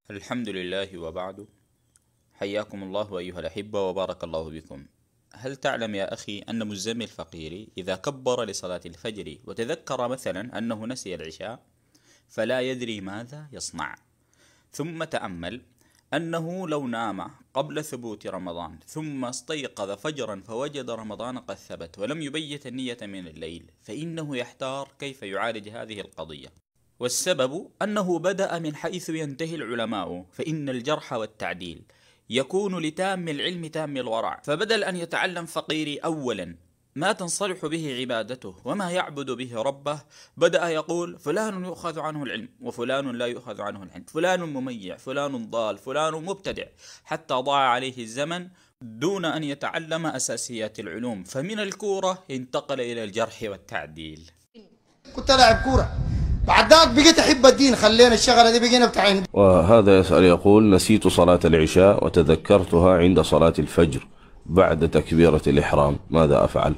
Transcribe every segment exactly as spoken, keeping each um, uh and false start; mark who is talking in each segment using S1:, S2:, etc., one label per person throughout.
S1: الحمد لله وبعد. حياكم الله أيها الأحبة وبارك الله بكم. هل تعلم يا أخي أن مزمل الفقير إذا كبر لصلاة الفجر وتذكر مثلا أنه نسي العشاء فلا يدري ماذا يصنع، ثم تأمل أنه لو نام قبل ثبوت رمضان ثم استيقظ فجرا فوجد رمضان قد ثبت ولم يبيت النية من الليل، فإنه يحتار كيف يعالج هذه القضية. والسبب أنه بدأ من حيث ينتهي العلماء، فإن الجرح والتعديل يكون لتام العلم تام الورع. فبدل أن يتعلم فقيري أولا ما تنصلح به عبادته وما يعبد به ربه، بدأ يقول فلان يؤخذ عنه العلم وفلان لا يؤخذ عنه العلم، فلان مميع، فلان ضال، فلان مبتدع، حتى ضاع عليه الزمن دون أن يتعلم أساسيات العلوم، فمن الكورة انتقل إلى الجرح والتعديل.
S2: كنت لاعب كورة، بعد ذاك بقيت أحب الدين، خلينا الشغلة دي بقينا بتاعين.
S3: وهذا يسأل يقول: نسيت صلاة العشاء وتذكرتها عند صلاة الفجر بعد تكبيرة الإحرام، ماذا أفعل؟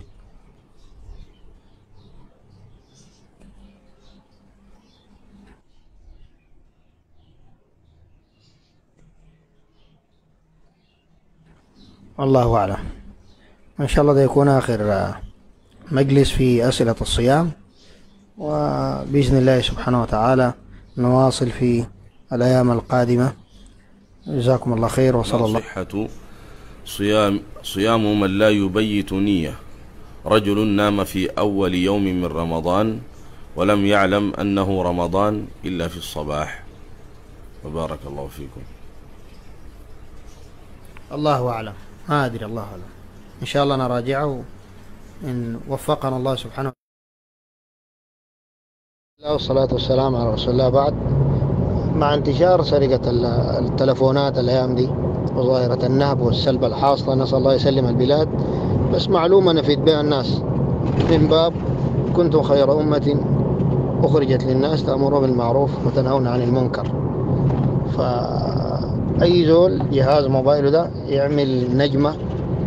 S2: الله أعلم. إن شاء الله ده يكون آخر مجلس في أسئلة الصيام، وبإذن الله سبحانه وتعالى نواصل في الأيام القادمة. جزاكم الله خير وصلى الله.
S3: صحة صيام صيام من لا يبيت نية. رجل نام في أول يوم من رمضان ولم يعلم أنه رمضان إلا في الصباح، وبارك الله فيكم.
S2: الله أعلم، ما أدري، الله أعلم. إن شاء الله نراجعه إن وفقنا الله سبحانه وتعالى. والصلاة والسلام على رسول الله. بعد، مع انتشار سرقة التلفونات الأيام دي وظاهرة النهب والسلب الحاصلة، نسأل الله يسلم البلاد، بس معلومة نفيد بها الناس من باب كنتم خير أمة أخرجت للناس تأمرون بالمعروف وتنهون عن المنكر. فأي زول جهاز موبايله ده يعمل نجمة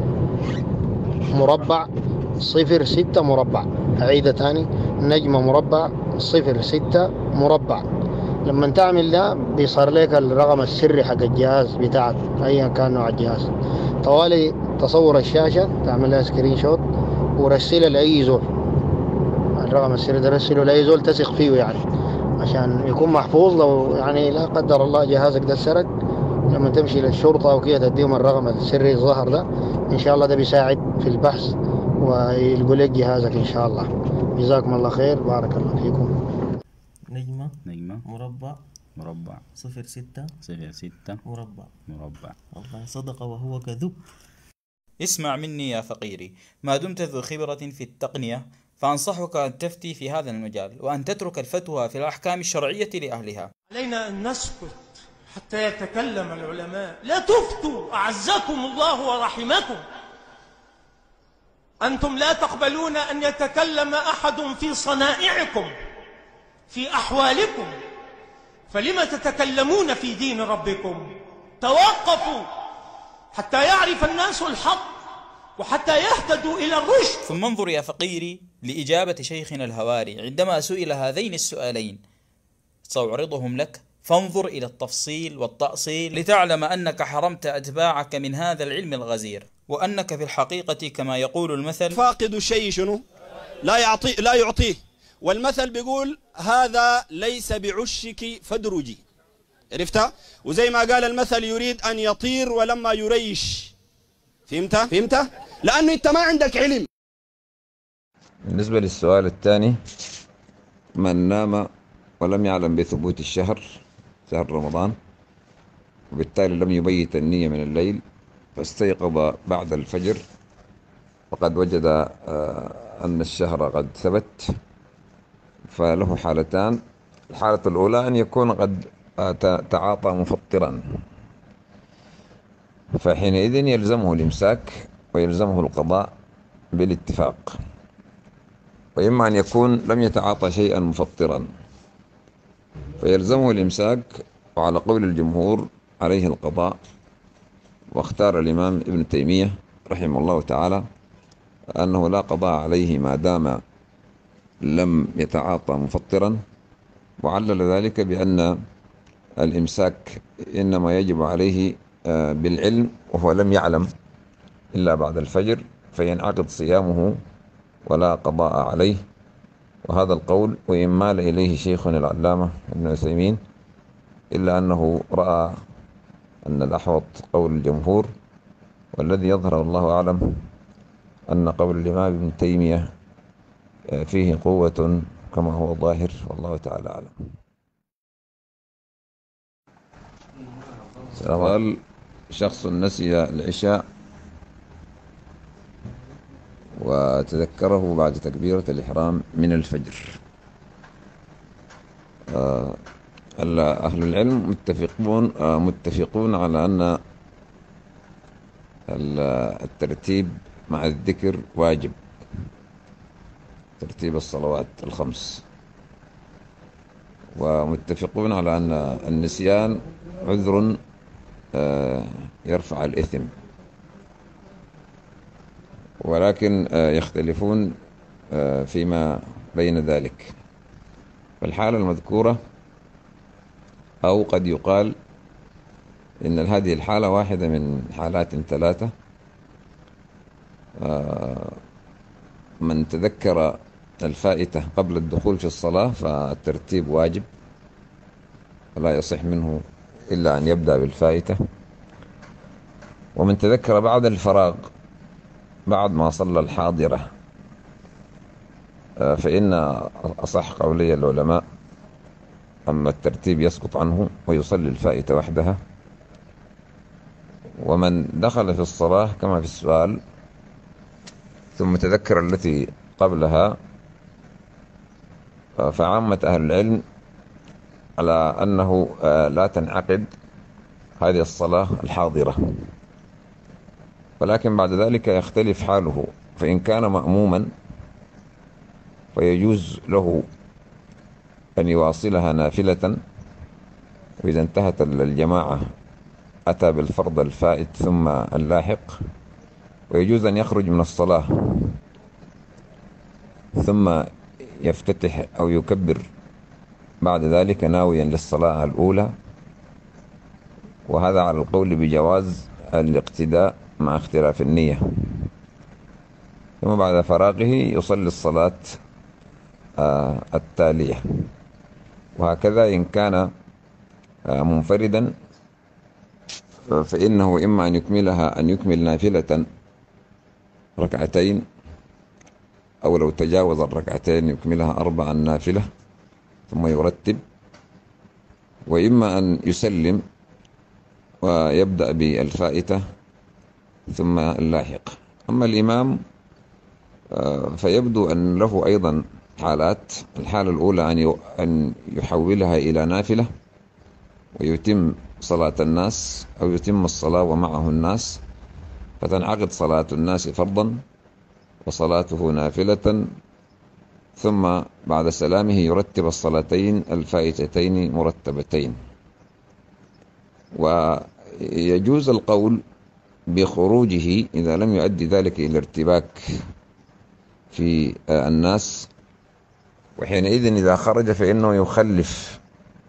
S2: مربع صفر ستة مربع، أعيدة تاني، نجمة مربع صفر ستة مربع. لما تعمل ده بيصير لك الرقم السري حق الجهاز بتاعك أيا كان نوع الجهاز. طوالي تصور الشاشة، تعمل لها سكرين شوت ورسلها لأي زول، الرقم السري ده رسله لأي زول تثق فيه يعني، عشان يكون محفوظ. لو يعني لا قدر الله جهازك ده سرق، لما تمشي للشرطة وكده تديهم الرقم السري الظاهر ده، إن شاء الله ده بيساعد في البحث ويلقوا لك جهازك إن شاء الله. جزاكم الله خير، بارك الله فيكم.
S4: نجمة
S1: نجمة
S4: مربع
S1: مربع
S4: صفر ستة
S1: صفر ستة
S4: مربع.
S1: مربع.
S4: والله صدق وهو كذب.
S1: اسمع مني يا فقيري، ما دمت ذو خبرة في التقنية فأنصحك أن تفتي في هذا المجال وأن تترك الفتوى في الأحكام الشرعية لأهلها.
S5: علينا أن نسكت حتى يتكلم العلماء. لا تفتوا أعزكم الله ورحمكم. أنتم لا تقبلون أن يتكلم أحد في صنائعكم، في أحوالكم، فلما تتكلمون في دين ربكم؟ توقفوا حتى يعرف الناس الحق وحتى يهتدوا إلى الرشد.
S1: ثم انظر يا فقيري لإجابة شيخنا الهواري عندما سئل هذين السؤالين، سأعرضهم لك، فانظر إلى التفصيل والتأصيل لتعلم أنك حرمت أتباعك من هذا العلم الغزير، وأنك في الحقيقة كما يقول المثل:
S6: فاقد الشيء شنو؟ لا يعطي لا يعطيه. والمثل بيقول: هذا ليس بعشك فادرجي. عرفتها؟ وزي ما قال المثل: يريد أن يطير ولما يريش. فهمتها؟ فهمتها؟ لأنه أنت ما عندك علم.
S7: بالنسبة للسؤال الثاني، من نام ولم يعلم بثبوت الشهر، شهر رمضان، وبالتالي لم يبيت النية من الليل فاستيقظ بعد الفجر، وقد وجد أن الشهر قد ثبت، فله حالتان. الحالة الأولى أن يكون قد تعاطى مفطرا، فحينئذ يلزمه الإمساك ويلزمه القضاء بالاتفاق. وإما أن يكون لم يتعاطى شيئا مفطرا فيلزمه الإمساك، وعلى قول الجمهور عليه القضاء. واختار الإمام ابن تيمية رحمه الله تعالى أنه لا قضاء عليه ما دام لم يتعاطى مفطرا، وعلل ذلك بأن الإمساك إنما يجب عليه بالعلم وهو لم يعلم إلا بعد الفجر، فينعقد صيامه ولا قضاء عليه. وهذا القول وإن مال إليه شيخنا العلامة ابن عثيمين إلا أنه رأى أن الأحوط قول الجمهور، والذي يظهر الله أعلم أن قول الإمام ابن تيمية فيه قوة كما هو ظاهر، والله تعالى أعلم. سؤال: شخص نسي العشاء وتذكره بعد تكبيرة الإحرام من الفجر. أهل العلم متفقون متفقون على أن الترتيب مع الذكر واجب، ترتيب الصلوات الخمس، ومتفقون على أن النسيان عذر يرفع الإثم، ولكن يختلفون فيما بين ذلك. فالحالة المذكورة أو قد يقال إن هذه الحالة واحدة من حالات ثلاثة: من تذكر الفائتة قبل الدخول في الصلاة فالترتيب واجب ولا يصح منه إلا أن يبدأ بالفائتة، ومن تذكر بعد الفراغ بعد ما صلى الحاضرة فإن أصح قولي العلماء أما الترتيب يسقط عنه ويصلي الفائتة وحدها. ومن دخل في الصلاة كما في السؤال ثم تذكر التي قبلها فعامة أهل العلم على أنه لا تنعقد هذه الصلاة الحاضرة، ولكن بعد ذلك يختلف حاله. فإن كان مأموما فيجوز له أن يواصلها نافلة، وإذا انتهت الجماعة أتى بالفرض الفائت ثم اللاحق، ويجوز أن يخرج من الصلاة ثم يفتتح أو يكبر بعد ذلك ناويا للصلاة الأولى، وهذا على القول بجواز الاقتداء مع اختلاف النية. ثم بعد فراغه يصلي الصلاة آه التالية، وهكذا إن كان آه منفردا فإنه إما أن يكملها أن يكمل نافلة ركعتين، أو لو تجاوز الركعتين يكملها أربعا نافلة ثم يرتب، وإما أن يسلم ويبدأ بالفائتة ثم اللاحق. أما الإمام فيبدو أن له أيضا حالات: الحالة الأولى أن يحولها إلى نافلة ويتم صلاة الناس، أو يتم الصلاة ومعه الناس فتنعقد صلاة الناس فرضا وصلاته نافلة، ثم بعد سلامه يرتب الصلاتين الفائتتين مرتبتين. ويجوز القول بخروجه إذا لم يؤدي ذلك إلى ارتباك في الناس، وحينئذ إذا خرج فإنه يخلف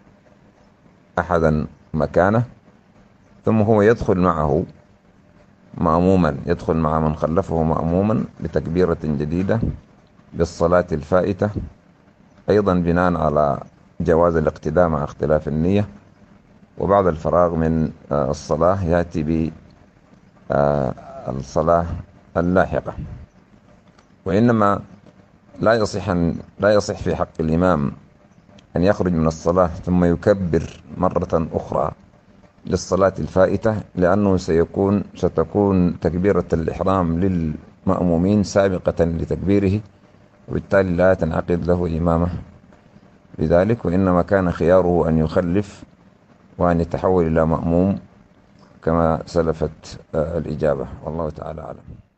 S7: أحدا مكانه ثم هو يدخل معه مأموما، يدخل مع من خلفه مأموما بتكبيرة جديدة بالصلاة الفائتة، أيضا بناء على جواز الاقتداء مع اختلاف النية. وبعد الفراغ من الصلاة يأتي بالصلاة اللاحقة. وإنما لا يصح لا يصح في حق الإمام أن يخرج من الصلاة ثم يكبر مرة أخرى للصلاة الفائتة، لأنه سيكون ستكون تكبيرة الإحرام للمأمومين سابقة لتكبيره، وبالتالي لا تنعقد له إمامة بذلك، وإنما كان خياره أن يخلف وأن يتحول إلى مأموم كما سلفت الإجابة، والله تعالى أعلم.